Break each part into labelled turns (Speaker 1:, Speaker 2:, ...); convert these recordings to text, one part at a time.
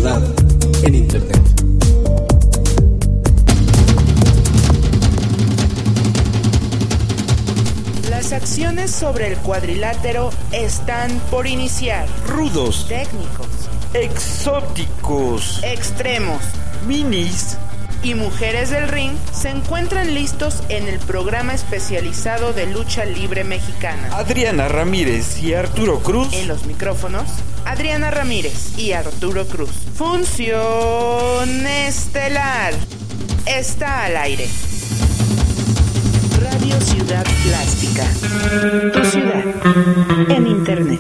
Speaker 1: Ciudad en Internet.
Speaker 2: Las acciones sobre el cuadrilátero están por iniciar.
Speaker 3: Rudos,
Speaker 2: Técnicos,
Speaker 3: exóticos,
Speaker 2: extremos
Speaker 3: minis
Speaker 2: y mujeres del ring se encuentran listos en el programa especializado de lucha libre mexicana.
Speaker 3: Adriana Ramírez y Arturo Cruz.
Speaker 2: En los micrófonos, Adriana Ramírez y Arturo Cruz. Función estelar. Está al aire. Radio Ciudad Plástica. Tu ciudad en Internet.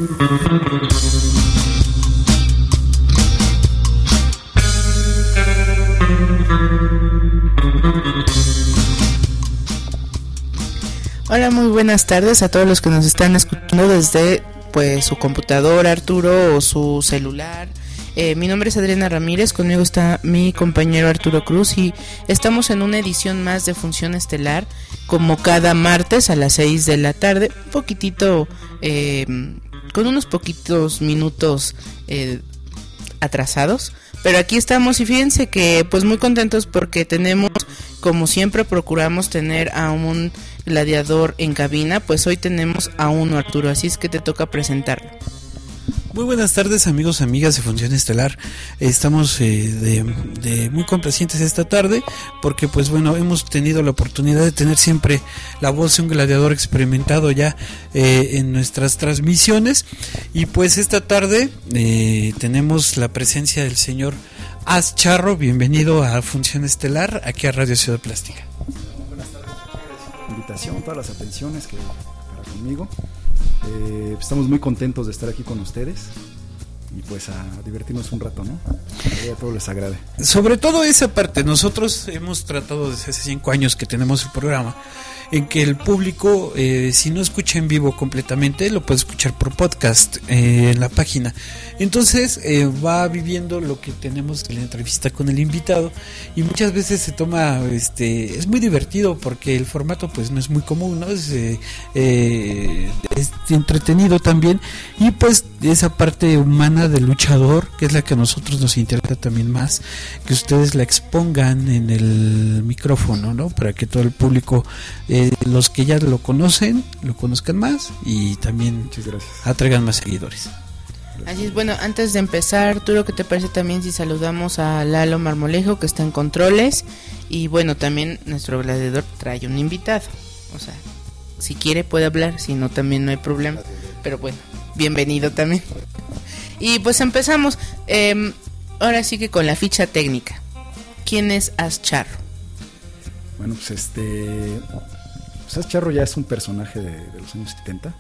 Speaker 2: Hola, muy buenas tardes a todos los que nos están escuchando desde su computadora, Arturo, o su celular. Mi nombre es Adriana Ramírez, conmigo está mi compañero Arturo Cruz y estamos en una edición más de Función Estelar, como cada martes a las 6 de la tarde, un poquitito, con unos poquitos minutos atrasados, pero aquí estamos y fíjense que pues muy contentos porque tenemos, como siempre procuramos tener a un gladiador en cabina, pues hoy tenemos a uno, Arturo, así es que te toca presentarlo.
Speaker 4: Muy buenas tardes, amigos, amigas de Función Estelar. Estamos muy complacientes esta tarde porque pues bueno, hemos tenido la oportunidad de tener siempre la voz de un gladiador experimentado ya en nuestras transmisiones, y pues esta tarde tenemos la presencia del señor Az Charro. Bienvenido a Función Estelar, aquí a Radio Ciudad Plástica.
Speaker 5: Buenas tardes, gracias por la invitación, todas las atenciones que para conmigo. Estamos muy contentos de estar aquí con ustedes y pues a divertirnos un rato, ¿no? A todos les agrade.
Speaker 4: Sobre todo esa parte, nosotros hemos tratado desde hace 5 años que tenemos el programa, en que el público, si no escucha en vivo completamente, lo puede escuchar por podcast en la página. Entonces va viviendo lo que tenemos en la entrevista con el invitado, y muchas veces se toma, es muy divertido porque el formato pues no es muy común, ¿no? Es entretenido también, y pues esa parte humana del luchador, que es la que a nosotros nos interesa también más, que ustedes la expongan en el micrófono, ¿no? Para que todo el público, los que ya lo conocen, lo conozcan más y también atraigan más seguidores.
Speaker 2: Así es, bueno, antes de empezar, Arturo, ¿qué te parece también si saludamos a Lalo Marmolejo, que está en controles? Y bueno, también nuestro gladiador trae un invitado, o sea, si quiere puede hablar, si no también no hay problema, pero bueno, bienvenido también. Y pues empezamos, ahora sí que con la ficha técnica. ¿Quién es Az Charro?
Speaker 5: Bueno, pues Az Charro ya es un personaje de los años 70.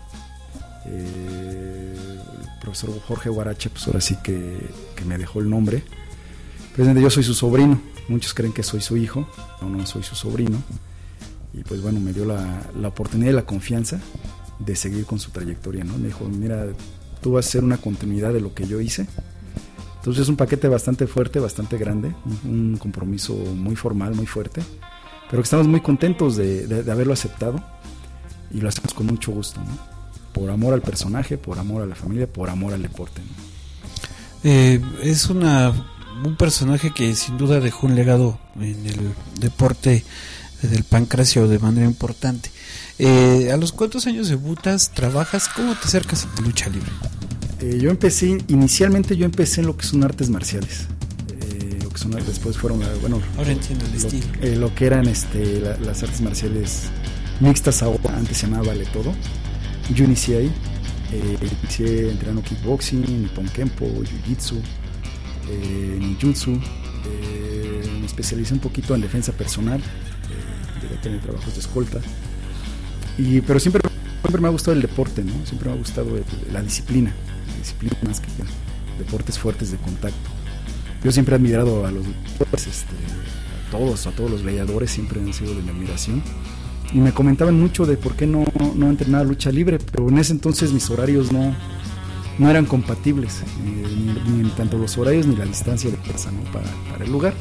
Speaker 5: El profesor Jorge Guarache, pues ahora sí que me dejó el nombre. Presidente, yo soy su sobrino. Muchos creen que soy su hijo. No soy su sobrino. Y pues bueno, me dio la oportunidad y la confianza de seguir con su trayectoria, ¿no? Me dijo, mira, tú vas a hacer una continuidad de lo que yo hice. Entonces es un paquete bastante fuerte, bastante grande, un compromiso muy formal, muy fuerte, pero que estamos muy contentos de haberlo aceptado, y lo hacemos con mucho gusto, ¿no? Por amor al personaje, por amor a la familia, por amor al deporte, ¿no?
Speaker 4: Es un personaje que sin duda dejó un legado en el deporte del pancracio de manera importante. ¿A los cuántos años debutas, trabajas? ¿Cómo te acercas a la lucha libre?
Speaker 5: Inicialmente yo empecé en lo que son artes marciales. Después fueron,
Speaker 4: ahora entiendo el estilo.
Speaker 5: Lo que eran las artes marciales mixtas, ahora, antes se llamaba Vale Todo. Yo inicié ahí, inicié entrenando kickboxing, nippon kempo, jiu-jitsu, ninjutsu. Me especialicé un poquito en defensa personal, llegué a tener trabajos de escolta, pero siempre me ha gustado el deporte, ¿no? Siempre me ha gustado la disciplina más que deportes fuertes de contacto. Yo siempre he admirado a los a todos los gladiadores, siempre han sido de mi admiración. Y me comentaban mucho de por qué no entrenaba lucha libre, pero en ese entonces mis horarios no eran compatibles, ni tanto los horarios ni la distancia de casa, ¿no? para el lugar.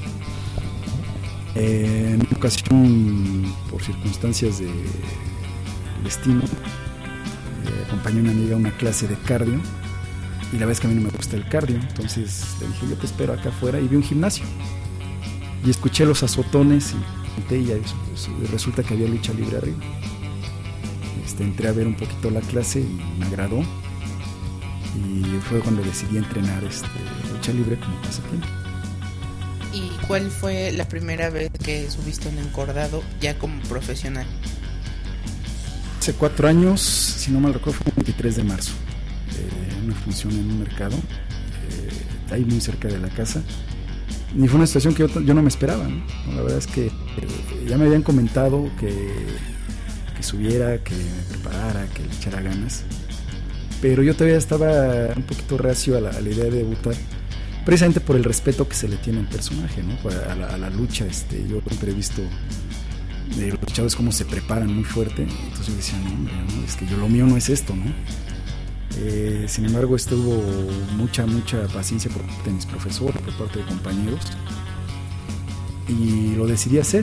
Speaker 5: En una ocasión, por circunstancias de destino, acompañé a una amiga a una clase de cardio, y la verdad es que a mí no me gusta el cardio, entonces le dije, yo te espero acá afuera, y vi un gimnasio y escuché los azotones y resulta que había lucha libre arriba. Entré a ver un poquito la clase y me agradó, y fue cuando decidí entrenar lucha libre como pasatiempo.
Speaker 2: ¿Y cuál fue la primera vez que subiste un encordado ya como profesional?
Speaker 5: Hace 4 años, si no mal recuerdo, fue el 23 de marzo, una función en un mercado, ahí muy cerca de la casa, y fue una situación que yo no me esperaba, ¿no? La verdad es que ya me habían comentado que subiera, que me preparara, que le echara ganas, pero yo todavía estaba un poquito reacio a la idea de debutar, precisamente por el respeto que se le tiene al personaje, ¿no? A la lucha. Yo siempre he visto de los luchadores cómo se preparan muy fuerte, entonces yo decía, no, hombre, ¿no? Es que lo mío no es esto, ¿no? Sin embargo, hubo mucha paciencia por parte de mis profesores, por parte de compañeros, y lo decidí hacer.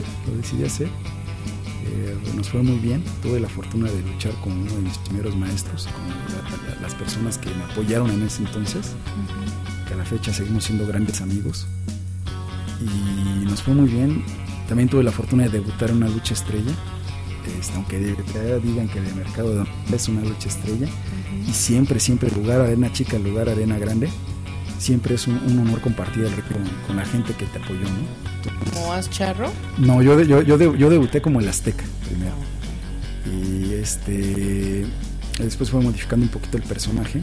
Speaker 5: Nos fue muy bien, tuve la fortuna de luchar con uno de mis primeros maestros, con las personas que me apoyaron en ese entonces, que a la fecha seguimos siendo grandes amigos, y nos fue muy bien. También tuve la fortuna de debutar en una lucha estrella, aunque digan que de mercado es una lucha estrella, y siempre lugar arena chica, lugar arena grande, siempre es un honor compartir el reto con la gente que te apoyó, ¿no?
Speaker 2: ¿Como As Charro?
Speaker 5: No, yo debuté como el Azteca primero, y después fue modificando un poquito el personaje,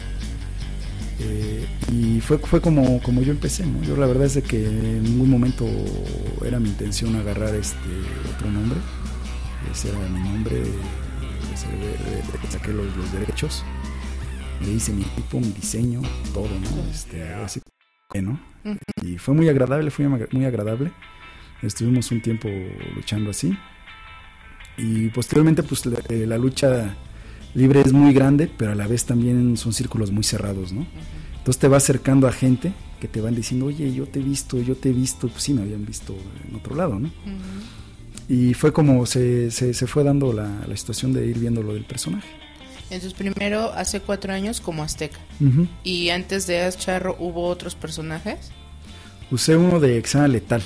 Speaker 5: y fue como yo empecé, ¿no? Yo la verdad es de que en ningún momento era mi intención agarrar otro nombre. Ese era mi nombre, saqué los derechos, le hice mi equipo, mi diseño, todo, ¿no? Así que, ¿no? Y fue muy agradable. Estuvimos un tiempo luchando así, y posteriormente pues la lucha libre es muy grande, pero a la vez también son círculos muy cerrados, ¿no? Entonces te va acercando a gente que te van diciendo, oye, yo te he visto, pues sí, me habían visto en otro lado, ¿no? Y fue como se fue dando la situación de ir viendo lo del personaje.
Speaker 2: Entonces primero hace 4 años como Azteca. Y antes de As Charro, ¿hubo otros personajes?
Speaker 5: Usé uno de Exana Letal.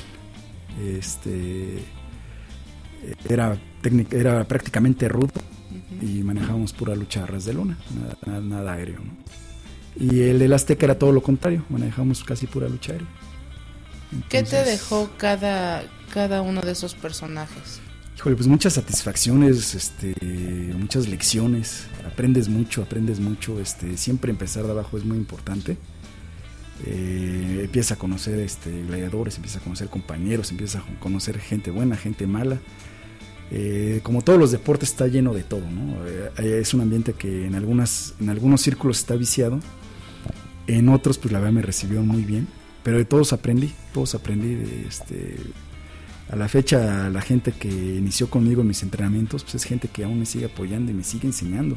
Speaker 5: Era prácticamente rudo, y manejábamos pura lucha a ras de lona, nada aéreo, ¿no? Y el del Azteca era todo lo contrario, manejábamos casi pura lucha aérea. Entonces,
Speaker 2: ¿qué te dejó cada uno de esos personajes?
Speaker 5: Híjole, pues muchas satisfacciones, muchas lecciones, aprendes mucho, siempre empezar de abajo es muy importante. Empieza a conocer gladiadores, empieza a conocer compañeros, empieza a conocer gente buena, gente mala. Como todos los deportes está lleno de todo, ¿no? Es un ambiente que en algunos círculos está viciado, en otros pues la verdad me recibieron muy bien, pero de todos aprendí. A la fecha la gente que inició conmigo en mis entrenamientos pues es gente que aún me sigue apoyando y me sigue enseñando,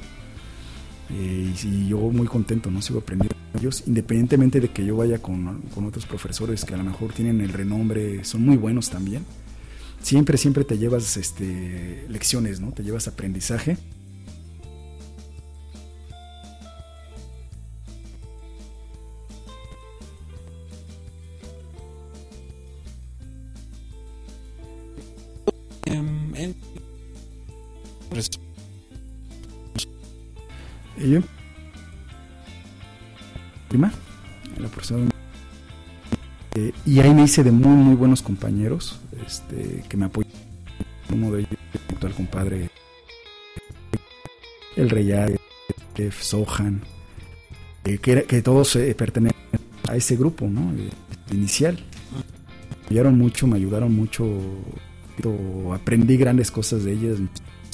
Speaker 5: y yo muy contento, ¿no? Sigo aprendiendo de ellos, independientemente de que yo vaya con otros profesores que a lo mejor tienen el renombre, son muy buenos también. Siempre te llevas lecciones, ¿no? Te llevas aprendizaje. Y yo, la profesora, y ahí me hice de muy muy buenos compañeros, que me apoyaron. Uno de ellos, el actual compadre, el Reyal, Sohan, que todos pertenecen a ese grupo, ¿no? Inicial. Me ayudaron mucho, aprendí grandes cosas de ellos,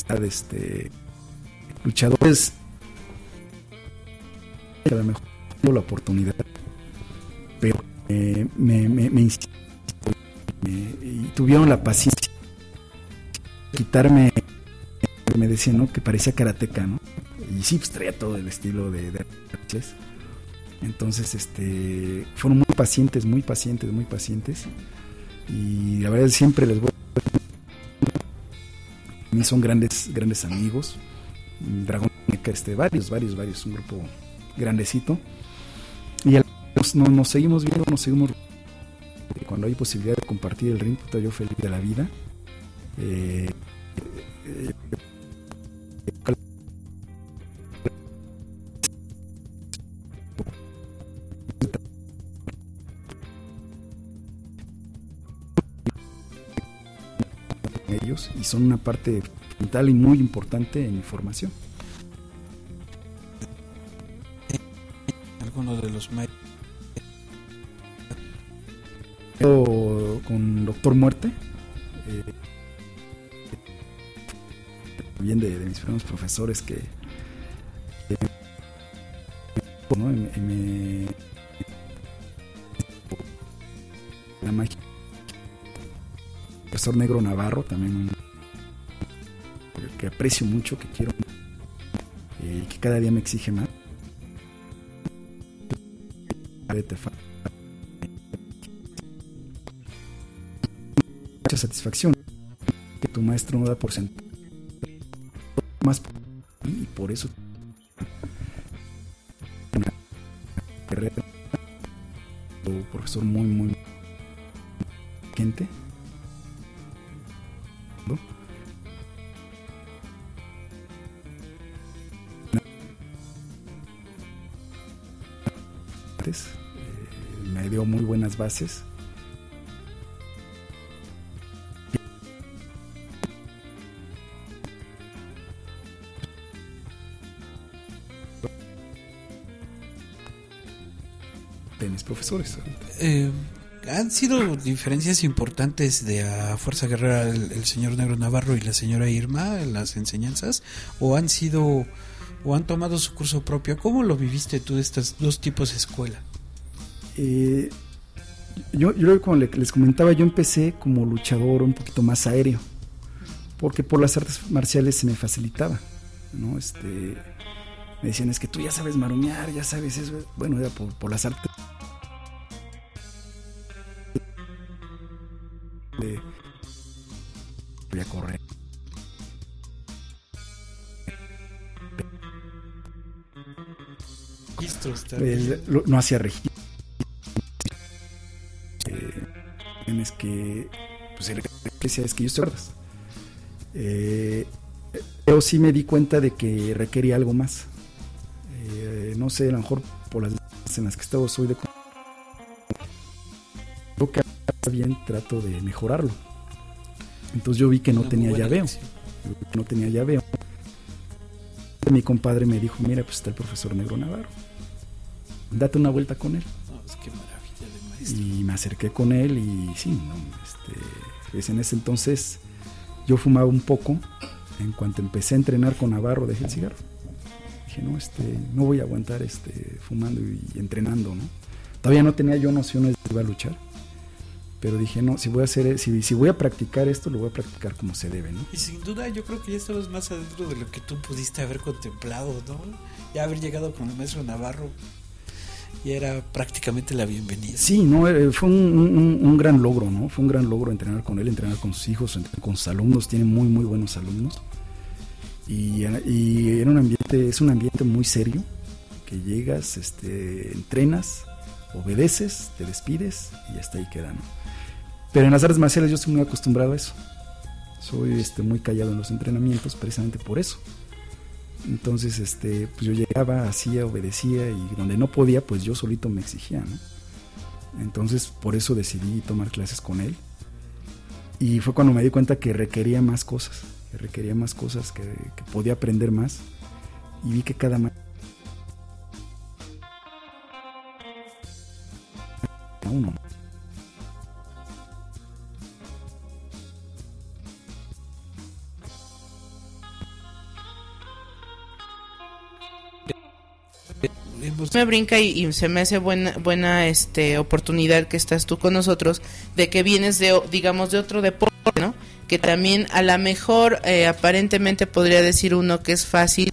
Speaker 5: luchadores, a lo mejor tuve la oportunidad, pero me insistieron y tuvieron la paciencia de quitarme. Me decían, ¿no?, que parecía karateca, ¿no? Y sí, pues traía todo el estilo de artes. Entonces, fueron muy pacientes, y la verdad siempre les voy a mí son grandes amigos. Dragón, varios, un grupo grandecito, nos seguimos viendo, cuando hay posibilidad de compartir el ring, puta, yo feliz de la vida. Ellos, y son una parte fundamental y muy importante en mi formación.
Speaker 4: Algunos de los maestros
Speaker 5: con Doctor Muerte, también de mis primeros profesores que ¿no? La magia. Profesor Negro Navarro, también que aprecio mucho, que quiero, que cada día me exige más. Mucha satisfacción que tu maestro no da por sentado más, y por eso un profesor muy gente, ¿no? Me dio muy buenas bases. De mis profesores.
Speaker 4: ¿Han sido diferencias importantes de a Fuerza Guerrera el señor Negro Navarro y la señora Irma en las enseñanzas? ¿O han tomado su curso propio? ¿Cómo lo viviste tú de estos dos tipos de escuela?
Speaker 5: Yo como les comentaba, yo empecé como luchador un poquito más aéreo, porque por las artes marciales se me facilitaba, ¿no? Me decían, es que tú ya sabes maromear, ya sabes eso. Bueno, era por las artes. Voy a correr. No hacía registro. Es que pues el decía, es que yo estoy gordas. Pero sí me di cuenta de que requería algo más. No sé, a lo mejor por las en las que estaba soy de lo que bien trato de mejorarlo. Entonces yo vi que no tenía llaveo. Mi compadre me dijo, mira, pues está el profesor Negro Navarro, date una vuelta con él.
Speaker 4: No, es que maravilla de maestro.
Speaker 5: Y me acerqué con él y sí, no, pues en ese entonces yo fumaba un poco. En cuanto empecé a entrenar con Navarro, dejé el cigarro. Dije, no voy a aguantar fumando y entrenando, ¿no? Todavía no tenía yo nociones de que iba a luchar, pero dije, no, si voy a practicar esto, lo voy a practicar como se debe, ¿no?
Speaker 4: Y sin duda yo creo que ya estabas más adentro de lo que tú pudiste haber contemplado, ¿no? Ya haber llegado con el maestro Navarro ya era prácticamente la bienvenida.
Speaker 5: Sí, no, fue un gran logro, ¿no? Fue un gran logro entrenar con él, entrenar con sus hijos, entrenar con sus alumnos. Tiene muy buenos alumnos. Y era es un ambiente muy serio, que llegas, entrenas, obedeces, te despides y hasta ahí queda, ¿no? Pero en las artes marciales yo estoy muy acostumbrado a eso. Soy muy callado en los entrenamientos precisamente por eso. Entonces pues yo llegaba, hacía, obedecía, y donde no podía, pues yo solito me exigía, ¿no? Entonces por eso decidí tomar clases con él, y fue cuando me di cuenta que requería más cosas, que podía aprender más, y vi que cada uno.
Speaker 2: Me brinca y se me hace buena oportunidad que estás tú con nosotros, de que vienes de otro deporte, ¿no? Que también a lo mejor aparentemente podría decir uno que es fácil,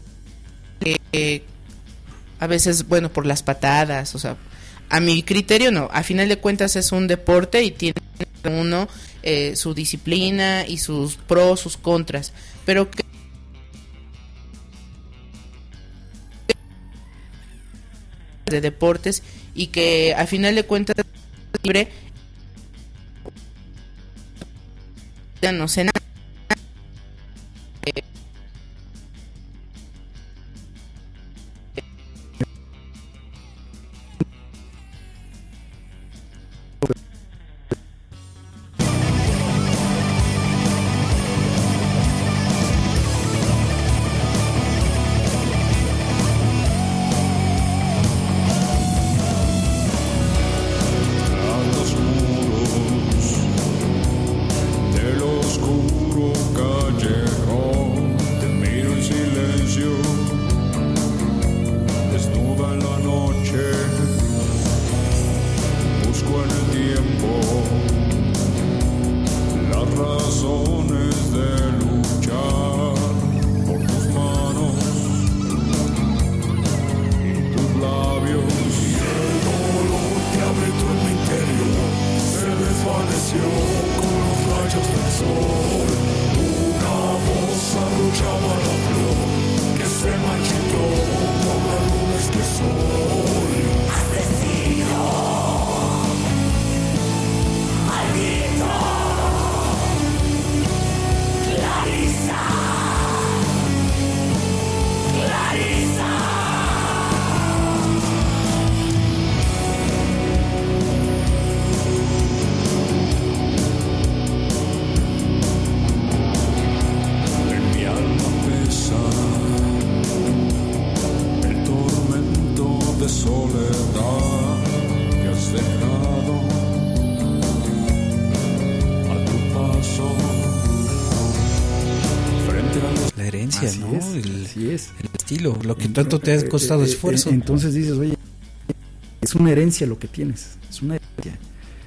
Speaker 2: a veces, bueno, por las patadas, o sea, a mi criterio no, a final de cuentas es un deporte y tiene uno su disciplina y sus pros, sus contras, pero que de deportes y que a final de cuentas libre no sé nada.
Speaker 4: El estilo, lo que tanto te ha costado esfuerzo.
Speaker 5: Entonces dices, oye, es una herencia lo que tienes, es una herencia.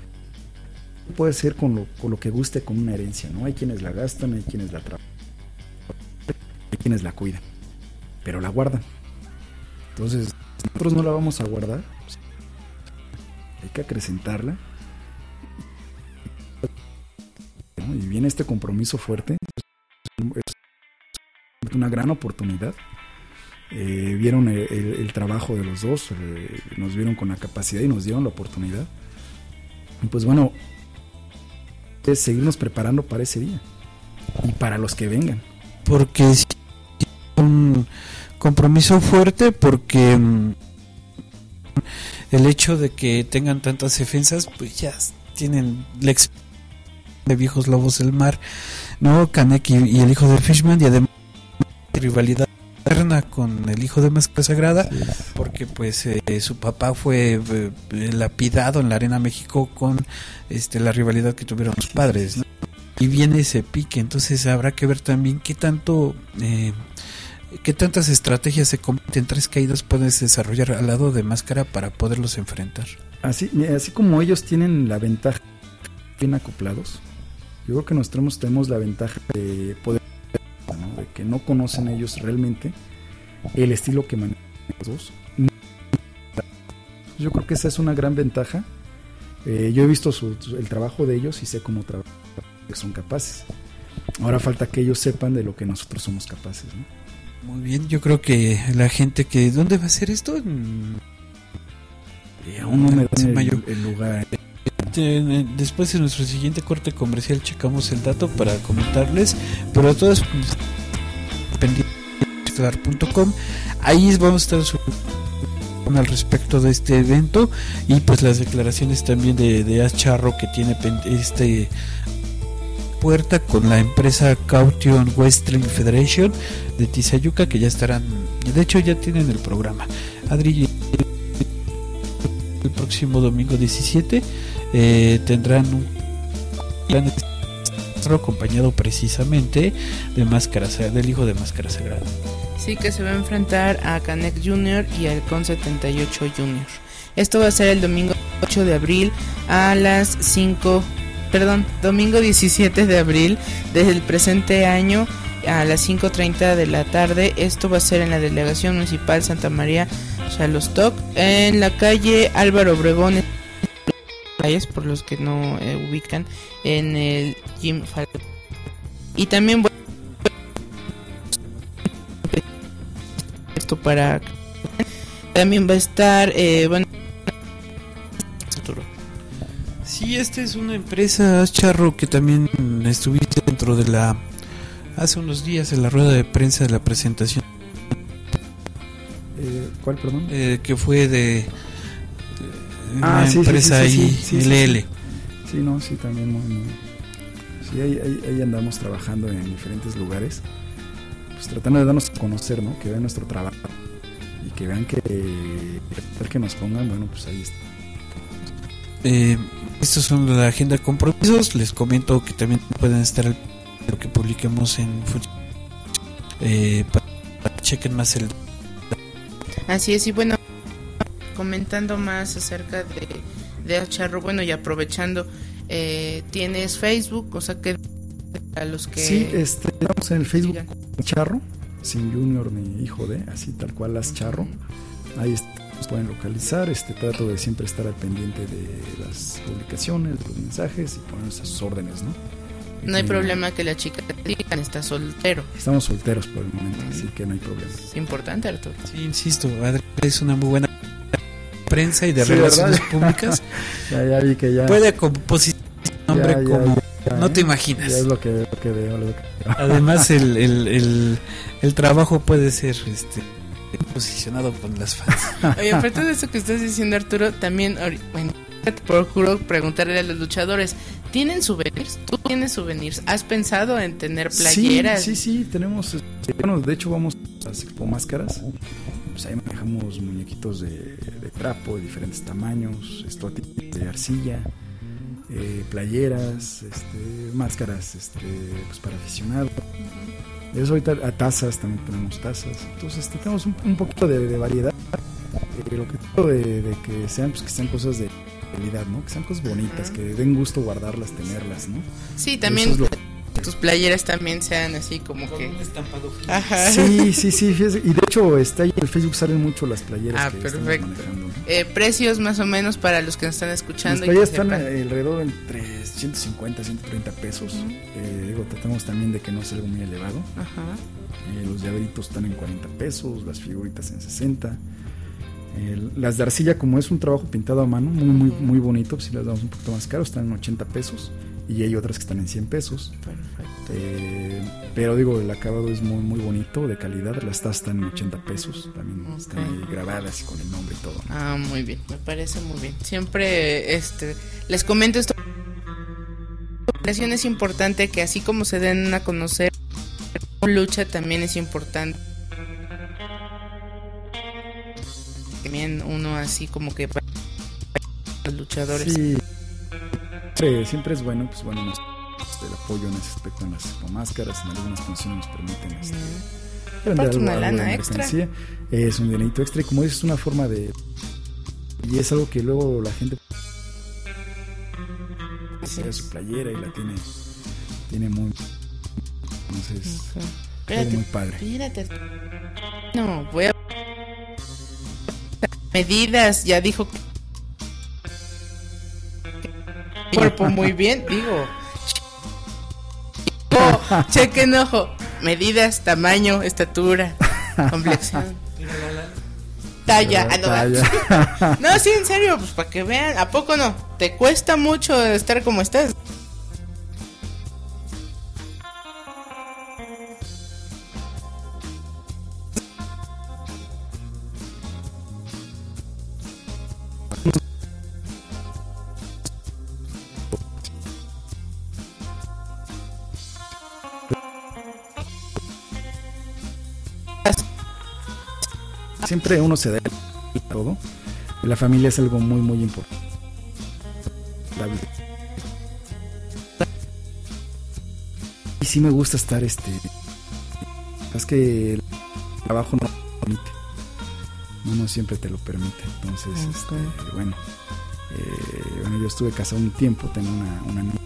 Speaker 5: Puede ser con lo que guste con una herencia, ¿no? Hay quienes la gastan, hay quienes la trabajan, hay quienes la cuidan, pero la guardan. Entonces, nosotros no la vamos a guardar, hay que acrecentarla, ¿no? Y viene este compromiso fuerte, es una gran oportunidad. Vieron el trabajo de los dos, nos vieron con la capacidad y nos dieron la oportunidad. Y pues bueno, es seguirnos preparando para ese día y para los que vengan.
Speaker 4: Porque es un compromiso fuerte, porque el hecho de que tengan tantas defensas, pues ya tienen la experiencia de viejos lobos del mar, ¿no? Canek y el hijo de Fishman, y además rivalidad eterna con el hijo de Máscara Sagrada, porque pues su papá fue lapidado en la Arena México con la rivalidad que tuvieron sus padres, ¿no? Y viene ese pique, entonces habrá que ver también qué tantas estrategias de combate en 3 caídas puedes desarrollar al lado de Máscara para poderlos enfrentar.
Speaker 5: Así como ellos tienen la ventaja bien acoplados, yo creo que nosotros tenemos la ventaja de poder, ¿no? De que no conocen ellos realmente el estilo que manejan los dos. Yo creo que esa es una gran ventaja. Yo he visto el trabajo de ellos y sé cómo trabajan, que son capaces. Ahora falta que ellos sepan de lo que nosotros somos capaces, ¿no?
Speaker 4: Muy bien, yo creo que la gente que... ¿Dónde va a ser esto?
Speaker 5: Aún no me dan el lugar.
Speaker 4: Después de nuestro siguiente corte comercial checamos el dato para comentarles, pero a todas pendientes.com, ahí vamos a estar al respecto de este evento, y pues las declaraciones también de As Charro, que tiene puerta con la empresa Caution Wrestling Federation de Tizayuca, que ya estarán, de hecho ya tienen el programa. Adri, el próximo domingo 17 tendrán un gran acompañado precisamente de del hijo de Máscara Sagrada.
Speaker 2: Sí, que se va a enfrentar a Canek Jr. y al Con 78 Jr. Esto va a ser el domingo 8 de abril a las domingo 17 de abril del presente año a las 5:30 de la tarde. Esto va a ser en la Delegación Municipal Santa María Xalostoc, en la calle Álvaro Obregón, por los que no ubican, en el Gym Falcon. Y también esto para también va a estar, bueno,
Speaker 4: Sí, esta es una empresa, Charro, que también estuviste dentro de hace unos días en la rueda de prensa de la presentación.
Speaker 5: ¿Cuál, perdón?
Speaker 4: Que fue de una
Speaker 5: sí,
Speaker 4: empresa ahí, LL.
Speaker 5: Sí, no, sí, también sí, ahí andamos trabajando en diferentes lugares, pues tratando de darnos a conocer, ¿no? Que vean nuestro trabajo y que vean que nos pongan, bueno, pues ahí está.
Speaker 4: Estos son la agenda de compromisos. Les comento que también pueden estar al lo que publiquemos en para que chequen más el.
Speaker 2: Así es, y bueno, comentando más acerca de Charro, bueno, y aprovechando, tienes Facebook, o sea que a los que...
Speaker 5: Sí, estamos en el Facebook con Charro, sin Junior ni hijo de, así tal cual las Charro. Ahí nos pueden localizar. Trato de siempre estar al pendiente de las publicaciones, de los mensajes y ponernos a sus órdenes, ¿no?
Speaker 2: No hay problema que la chica te diga, está soltero.
Speaker 5: Estamos solteros por el momento, así que no hay problema.
Speaker 2: Es importante, Arturo.
Speaker 4: Sí, insisto, Adrián es una muy buena prensa y de relaciones públicas.
Speaker 5: Ya vi que ya
Speaker 4: puede posicionar un nombre como no te imaginas.
Speaker 5: Ya es lo que veo.
Speaker 4: Además el trabajo puede ser posicionado con las fans.
Speaker 2: Oye, aparte de eso que estás diciendo, Arturo, también, bueno, te procuro preguntarle a los luchadores, ¿tienen souvenirs? ¿Tú tienes souvenirs? ¿Has pensado en tener playeras?
Speaker 5: Sí, tenemos, bueno, de hecho vamos a las Expo Máscaras, pues ahí manejamos muñequitos de trapo de diferentes tamaños, de arcilla, playeras, máscaras, pues para aficionados. Eso ahorita a tazas, también tenemos tazas. Entonces tenemos un poquito de variedad. Lo que trato de que sean, pues que sean cosas de calidad, ¿no? Que sean cosas bonitas, que den gusto guardarlas, tenerlas, ¿no?
Speaker 2: Sí, también tus playeras también sean así como con que un estampado. Ajá.
Speaker 5: Sí, fíjese. Y de hecho ahí en el Facebook salen mucho las playeras que
Speaker 2: perfecto.
Speaker 5: estamos manejando, ¿no?
Speaker 2: Precios más o menos para los que nos están escuchando.
Speaker 5: Las playeras están alrededor entre 150 130 pesos. Tratamos también de que no sea algo muy elevado.
Speaker 2: Ajá.
Speaker 5: Los llaveritos están en 40 pesos, las figuritas en 60. Las de arcilla, como es un trabajo pintado a mano, muy bonito, pues si las damos un poquito más caro, están en 80 pesos. Y hay otras que están en 100 pesos. Perfecto. Pero digo, el acabado es muy bonito, de calidad. Las tazas están en 80 pesos. También están ahí grabadas y con el nombre y todo, ¿no?
Speaker 2: Muy bien, me parece muy bien. Siempre les comento esto. La relación es importante, que así como se den a conocer, lucha también es importante. También uno así como que para los luchadores.
Speaker 5: Sí. Siempre es bueno, pues bueno, el apoyo en ese aspecto en las máscaras, en algunas funciones nos permiten
Speaker 2: vender una lana extra.
Speaker 5: Es un dinerito extra y como dices, es una forma de, y es algo que luego la gente hace su playera y la tiene muy, entonces es muy padre.
Speaker 2: Espérate. No, voy a medidas, ya dijo que cuerpo muy bien, digo. Chequen ojo, medidas, tamaño, estatura, complexión, talla. No, sí, en serio, pues para que vean, ¿a poco no? ¿Te cuesta mucho estar como estás?
Speaker 5: Siempre uno se da todo. La familia es algo muy importante. Y sí me gusta estar es que el trabajo no lo permite. No siempre te lo permite. Entonces, bueno, yo estuve casado un tiempo, tengo una niña.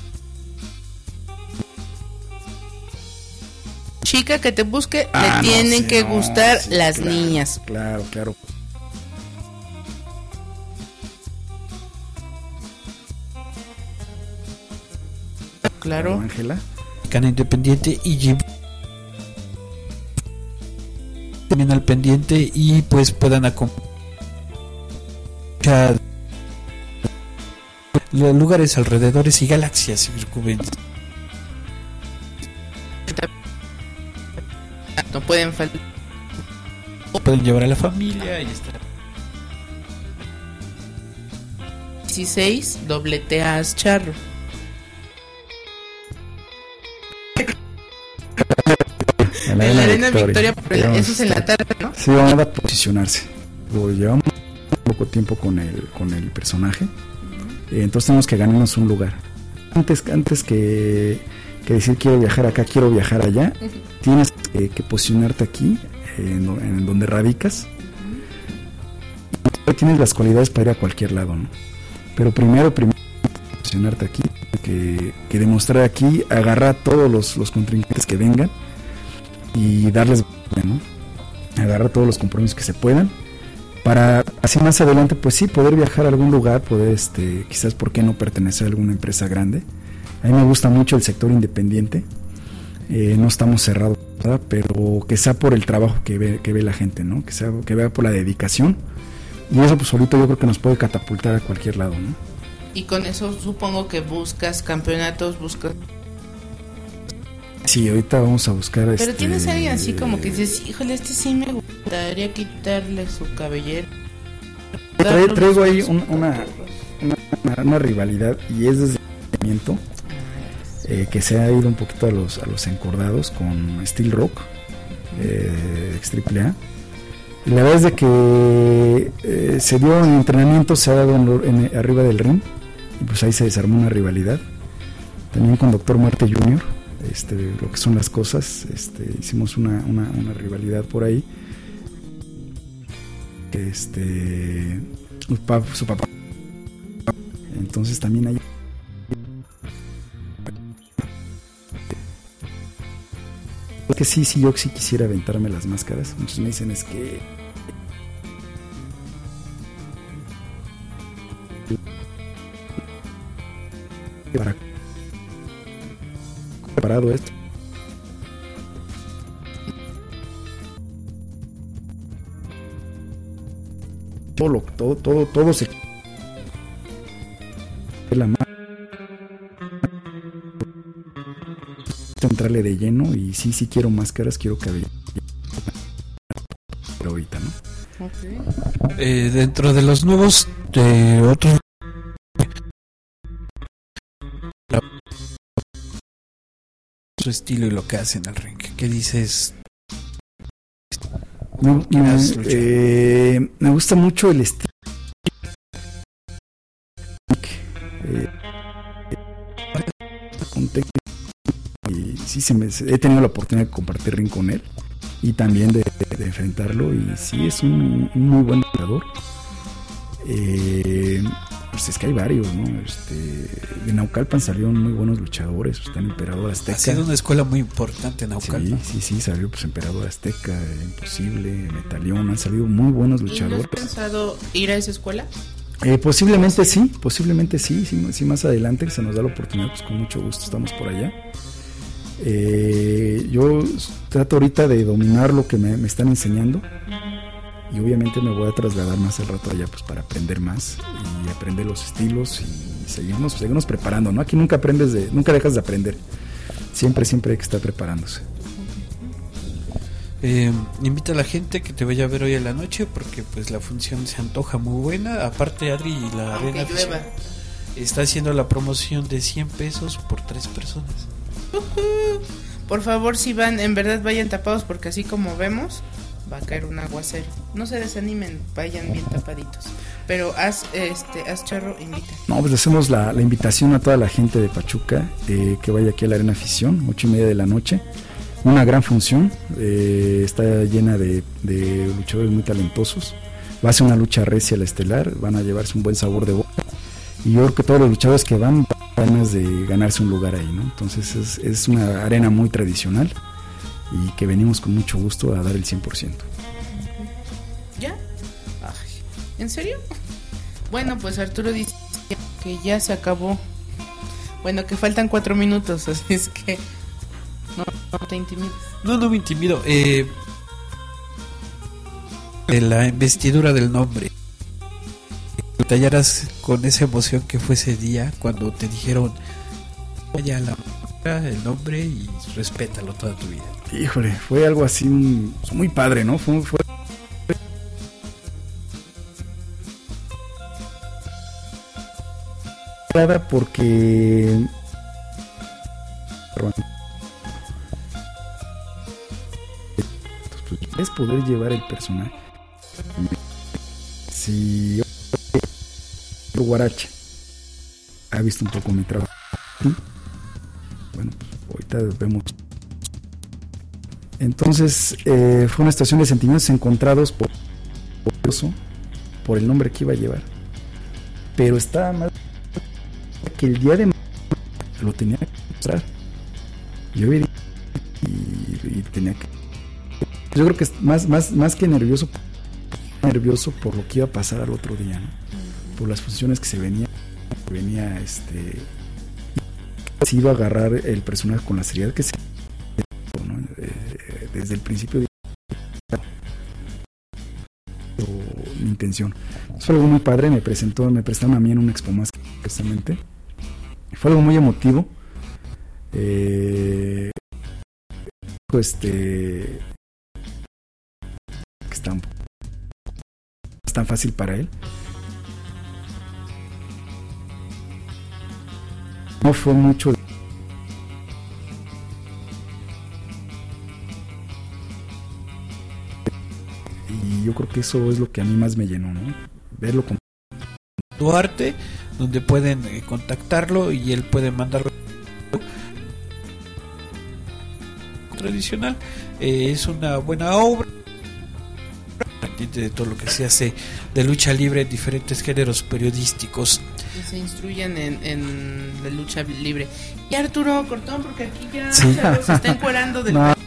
Speaker 2: Chica que te busque, le tienen que gustar las niñas.
Speaker 5: Claro.
Speaker 2: Claro.
Speaker 5: Ángela.
Speaker 4: Cana Independiente y también al pendiente y pues puedan acompañar los lugares alrededores y galaxias circundantes.
Speaker 2: No pueden faltar.
Speaker 4: Pueden llevar a la familia y estar.
Speaker 2: 16 dobleteas charro.
Speaker 5: En
Speaker 2: En la Arena Victoria, pero eso es en la tarde, ¿no?
Speaker 5: Sí, van a posicionarse. Llevamos poco tiempo con el personaje, entonces tenemos que ganarnos un lugar. Antes que decir quiero viajar acá, quiero viajar allá, tienes que posicionarte aquí, en donde radicas. Tienes las cualidades para ir a cualquier lado, ¿no? Pero primero posicionarte aquí, que demostrar aquí, agarrar a todos los contrincantes que vengan y darles, ¿no? Agarrar todos los compromisos que se puedan, para así más adelante, pues sí, poder viajar a algún lugar, poder, quizás, ¿por qué no pertenecer a alguna empresa grande? A mí me gusta mucho el sector independiente, no estamos cerrados, ¿verdad? Pero que sea por el trabajo que ve la gente, ¿no? Que vea por la dedicación, y eso pues ahorita yo creo que nos puede catapultar a cualquier lado, ¿no?
Speaker 2: Y con eso supongo que buscas campeonatos,
Speaker 5: Sí, ahorita vamos a buscar.
Speaker 2: Pero tienes a alguien así como que dices, híjole, sí me gustaría quitarle su cabellera.
Speaker 5: Traigo ahí una rivalidad, y es desde el movimiento, que se ha ido un poquito a los encordados con Steel Rock, ex AAA. Y la verdad es de que se dio en entrenamiento, se ha dado arriba del ring, y pues ahí se desarmó una rivalidad. También con Dr. Muerte Jr., lo que son las cosas, hicimos una rivalidad por ahí, que su papá, entonces también hay que sí, yo sí quisiera aventarme las máscaras. Muchos me dicen es que para preparado esto, todo se la mano, entrarle de lleno, y sí quiero máscaras, quiero cabello ahorita, ¿no?
Speaker 2: Okay.
Speaker 4: Dentro de los nuevos otros su estilo y lo que hacen al ring, ¿qué dices?
Speaker 5: Me gusta mucho el estilo, y sí he tenido la oportunidad de compartir ring con él y también de enfrentarlo, y sí es un muy buen luchador. Pues es que hay varios, ¿no? De Naucalpan salieron muy buenos luchadores. Está el Emperador Azteca.
Speaker 4: Ha sido una escuela muy importante en Naucalpan.
Speaker 5: Sí, salió pues Emperador Azteca, Imposible, Metalión, han salido muy buenos luchadores.
Speaker 2: ¿Y no has pensado ir a esa escuela?
Speaker 5: Posiblemente sí, más adelante se nos da la oportunidad, pues con mucho gusto estamos por allá. Yo trato ahorita de dominar lo que me están enseñando, y obviamente me voy a trasladar más al rato allá, pues para aprender más y aprender los estilos y seguirnos preparando, ¿no? Aquí nunca dejas de aprender, siempre hay que estar preparándose.
Speaker 4: Invita a la gente que te vaya a ver hoy en la noche, porque pues la función se antoja muy buena. Aparte, Adri y la Arena está haciendo la promoción de 100 pesos por 3 personas.
Speaker 2: Por favor, si van, en verdad vayan tapados, porque así como vemos va a caer un aguacero. No se desanimen, vayan bien tapaditos. Pero haz charro, invita. No,
Speaker 5: pues hacemos la invitación a toda la gente de Pachuca, que vaya aquí a la Arena Afición, 8:30 de la noche. Una gran función, está llena de luchadores muy talentosos. Va a ser una lucha recia, la estelar, van a llevarse un buen sabor de boca. Y yo creo que todos los luchadores que van ganas de ganarse un lugar ahí, ¿no? Entonces es una arena muy tradicional, y que venimos con mucho gusto a dar el 100%.
Speaker 2: ¿Ya? Ay, ¿en serio? Bueno, pues Arturo dice que ya se acabó. Bueno, que faltan 4 minutos, así es que no te intimides.
Speaker 4: No me intimido. de la investidura del nombre. Detallaras con esa emoción que fue ese día cuando te dijeron vaya el nombre y respétalo toda tu vida.
Speaker 5: Híjole, fue algo así muy padre, ¿no? Fue porque es poder llevar el personaje. Si Guarache ha visto un poco mi trabajo, bueno, pues ahorita vemos. Entonces fue una situación de sentimientos encontrados por el nombre que iba a llevar, pero estaba más que el día de mañana lo tenía que mostrar. Yo vi y tenía que. Yo creo que es más que nervioso por lo que iba a pasar al otro día, ¿no? Por las funciones que se venía si iba a agarrar el personaje con la seriedad que se, ¿no? Desde el principio mi intención. Fue algo muy padre, me prestaron a mí en un Expo Más precisamente. Fue algo muy emotivo. Que es tan fácil para él. No fue mucho. Y yo creo que eso es lo que a mí más me llenó, ¿no? Verlo con
Speaker 4: tu arte, donde pueden contactarlo y él puede mandarlo tradicional. Es una buena obra de todo lo que se hace de lucha libre en diferentes géneros periodísticos.
Speaker 2: Que se instruyan en la lucha libre. Y Arturo Cortón, porque aquí ya
Speaker 5: sí.
Speaker 2: se está encuerando del...
Speaker 5: No,